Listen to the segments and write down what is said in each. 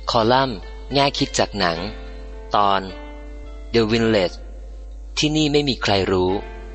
คอลัมน์แง่คิดจากหนังตอน The Village ที่นี่ไม่มีใครรู้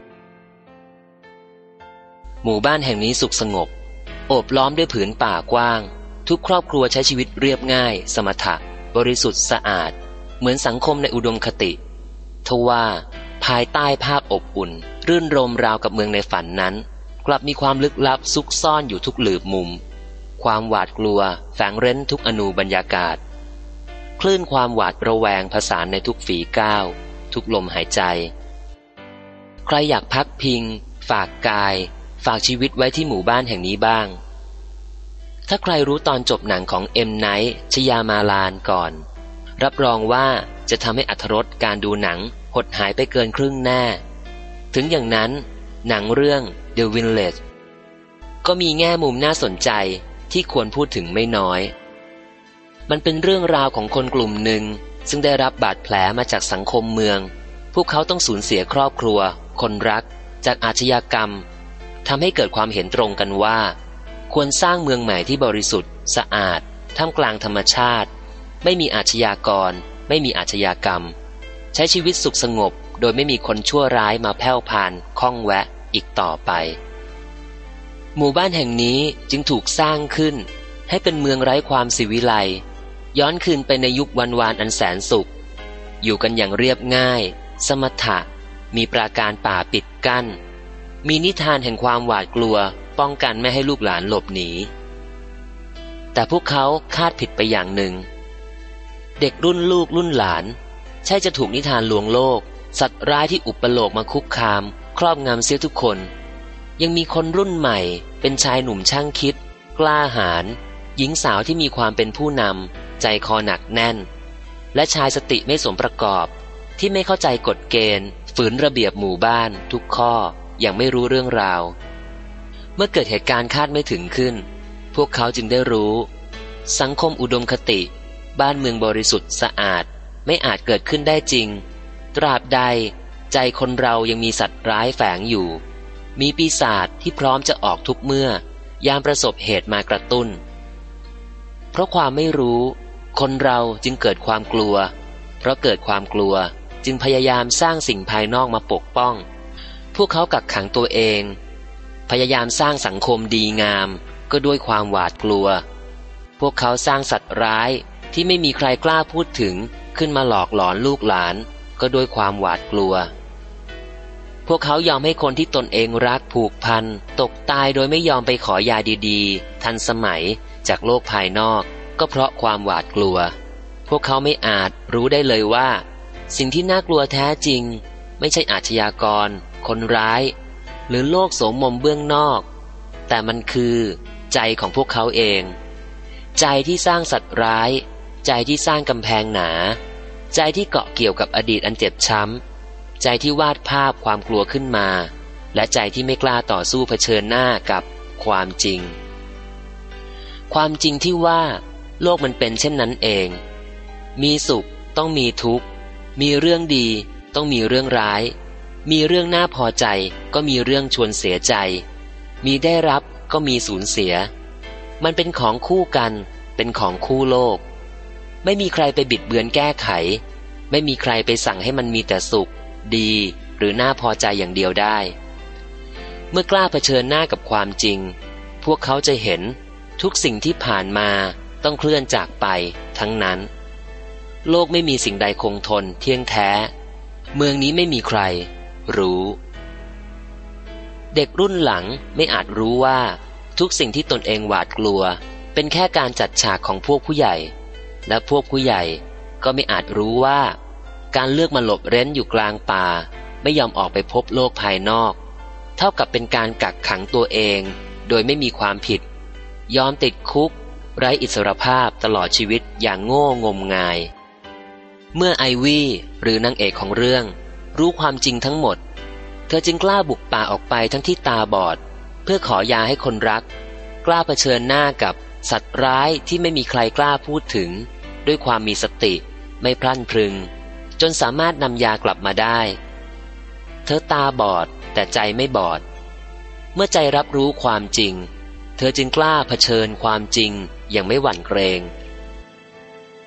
หมู่บ้านแห่งนี้สุขสงบโอบล้อมด้วยผืนป่ากว้างทุกครอบครัวใช้ชีวิตเรียบง่ายสมถะบริสุทธิ์สะอาดเหมือนสังคมในอุดมคติทว่าภายใต้ภาพอบอุ่นรื่นรมราวกับเมืองในฝันนั้นกลับมีความลึกลับซุกซ่อนอยู่ทุกหลืบมุมความหวาดกลัวแฝงเร้นทุกอนูบรรยากาศคลื่นความหวาดระแวงผสานในทุกฝีก้าวทุกลมหายใจใครอยากพักพิงฝากกายฝากชีวิตไว้ที่หมู่บ้านแห่งนี้บ้างถ้าใครรู้ตอนจบหนังของเอ็มไนท์ชยามาลานก่อนรับรองว่าจะทำให้อรรถรสการดูหนังหดหายไปเกินครึ่งแน่ถึงอย่างนั้นหนังเรื่อง The Village ก็มีแง่มุมน่าสนใจที่ควรพูดถึงไม่น้อยมันเป็นเรื่องราวของคนกลุ่มหนึ่งซึ่งได้รับบาดแผลมาจากสังคมเมืองพวกเขาต้องสูญเสียครอบครัวคนรักจากอาชญากรรมทำให้เกิดความเห็นตรงกันว่าควรสร้างเมืองใหม่ที่บริสุทธิ์สะอาดท่ามกลางธรรมชาติไม่มีอาชญากรไม่มีอาชญากรรมใช้ชีวิตสุขสงบโดยไม่มีคนชั่วร้ายมาแผ่วพานข้องแวะอีกต่อไปหมู่บ้านแห่งนี้จึงถูกสร้างขึ้นให้เป็นเมืองไร้ความศิวิไลซ์ย้อนคืนไปในยุควันวานอันแสนสุขอยู่กันอย่างเรียบง่ายสมถะมีปราการป่าปิดกั้นมีนิทานแห่งความหวาดกลัวป้องกันไม่ให้ลูกหลานหลบหนีแต่พวกเขาคาดผิดไปอย่างหนึ่งเด็กรุ่นลูกรุ่นหลานใช่จะถูกนิทานลวงโลกสัตว์ร้ายที่อุปโลกมาคุกคามครอบงำเสียทุกคนยังมีคนรุ่นใหม่เป็นชายหนุ่มช่างคิดกล้าหาญหญิงสาวที่มีความเป็นผู้นำใจคอหนักแน่นและชายสติไม่สมประกอบที่ไม่เข้าใจกฎเกณฑ์ฝืนระเบียบหมู่บ้านทุกข้ออย่างไม่รู้เรื่องราวเมื่อเกิดเหตุการณ์คาดไม่ถึงขึ้นพวกเขาจึงได้รู้สังคมอุดมคติบ้านเมืองบริสุทธิ์สะอาดไม่อาจเกิดขึ้นได้จริงตราบใดใจคนเรายังมีสัตว์ร้ายแฝงอยู่มีปีศาจที่พร้อมจะออกทุกเมื่อยามประสบเหตุมากระตุ้นเพราะความไม่รู้คนเราจึงเกิดความกลัวเพราะเกิดความกลัวจึงพยายามสร้างสิ่งภายนอกมาปกป้องพวกเขากักขังตัวเองพยายามสร้างสังคมดีงามก็ด้วยความหวาดกลัวพวกเขาสร้างสัตว์ร้ายที่ไม่มีใครกล้าพูดถึงขึ้นมาหลอกหลอนลูกหลานก็ด้วยความหวาดกลัวพวกเขายอมให้คนที่ตนเองรักผูกพันตกตายโดยไม่ยอมไปขอยาดีๆทันสมัยจากโลกภายนอกก็เพราะความหวาดกลัวพวกเขาไม่อาจรู้ได้เลยว่าสิ่งที่น่ากลัวแท้จริงไม่ใช่อาชญากรคนร้ายหรือโลกโสมมเบื้องนอกแต่มันคือใจของพวกเขาเองใจที่สร้างสัตว์ร้ายใจที่สร้างกำแพงหนาใจที่เกาะเกี่ยวกับอดีตอันเจ็บช้ำใจที่วาดภาพความกลัวขึ้นมาและใจที่ไม่กล้าต่อสู้เผชิญหน้ากับความจริงความจริงที่ว่าโลกมันเป็นเช่นนั้นเองมีสุขต้องมีทุกข์มีเรื่องดีต้องมีเรื่องร้ายมีเรื่องน่าพอใจก็มีเรื่องชวนเสียใจมีได้รับก็มีสูญเสียมันเป็นของคู่กันเป็นของคู่โลกไม่มีใครไปบิดเบือนแก้ไขไม่มีใครไปสั่งให้มันมีแต่สุขดีหรือน่าพอใจอย่างเดียวได้เมื่อกล้าเผชิญหน้ากับความจริงพวกเขาจะเห็นทุกสิ่งที่ผ่านมาต้องเคลื่อนจากไปทั้งนั้นโลกไม่มีสิ่งใดคงทนเที่ยงแท้เมืองนี้ไม่มีใครรู้เด็กรุ่นหลังไม่อาจรู้ว่าทุกสิ่งที่ตนเองหวาดกลัวเป็นแค่การจัดฉากของพวกผู้ใหญ่และพวกผู้ใหญ่ก็ไม่อาจรู้ว่าการเลือกมาหลบเร้นอยู่กลางป่าไม่ยอมออกไปพบโลกภายนอกเท่ากับเป็นการกักขังตัวเองโดยไม่มีความผิดยอมติดคุกไร้อิสรภาพตลอดชีวิตอย่างโง่งมงายเมื่อไอวี่หรือนางเอกของเรื่องรู้ความจริงทั้งหมดเธอจึงกล้าบุกป่าออกไปทั้งที่ตาบอดเพื่อขอยาให้คนรักกล้าเผชิญหน้ากับสัตว์ร้ายที่ไม่มีใครกล้าพูดถึงด้วยความมีสติไม่พลั้นพรึงจนสามารถนำยากลับมาได้เธอตาบอดแต่ใจไม่บอดเมื่อใจรับรู้ความจริงเธอจึงกล้าเผชิญความจริงอย่างไม่หวั่นเกรง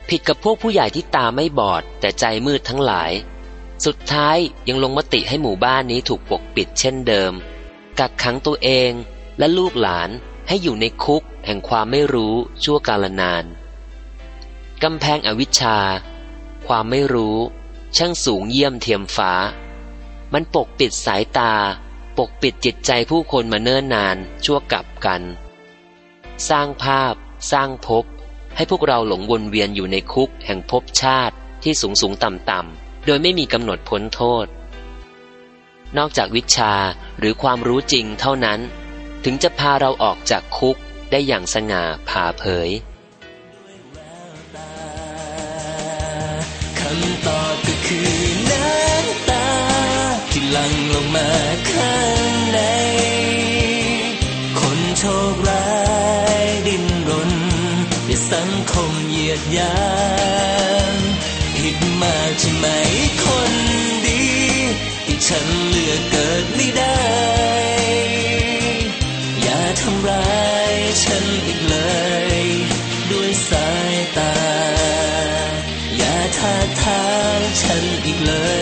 ผิดกับพวกผู้ใหญ่ที่ตาไม่บอดแต่ใจมืดทั้งหลายสุดท้ายยังลงมติให้หมู่บ้านนี้ถูกปกปิดเช่นเดิมกักขังตัวเองและลูกหลานให้อยู่ในคุกแห่งความไม่รู้ชั่วกาลนานกำแพงอวิชชาความไม่รู้ช่างสูงเยี่ยมเทียมฟ้ามันปกปิดสายตาปกปิดจิตใจผู้คนมาเนิ่นนานชั่วกับกันสร้างภาพสร้างภพให้พวกเราหลงวนเวียนอยู่ในคุกแห่งภพชาติที่สูงสูงต่ำต่ำโดยไม่มีกำหนดพ้นโทษนอกจากวิชาหรือความรู้จริงเท่านั้นถึงจะพาเราออกจากคุกได้อย่างสง่าผ่าเผยคำตอบก็คือน้ำตาที่หลั่งลงมาข้างในคนโชคร้ายดิ้นรนในสังคมเหยียดหยามผิดมากใช่ไหมคนดีที่ฉันเลือกเกิดไม่ได้อย่าทำร้ายฉันอีกเลยด้วยสายตาอย่าท้าทายฉันอีกเลย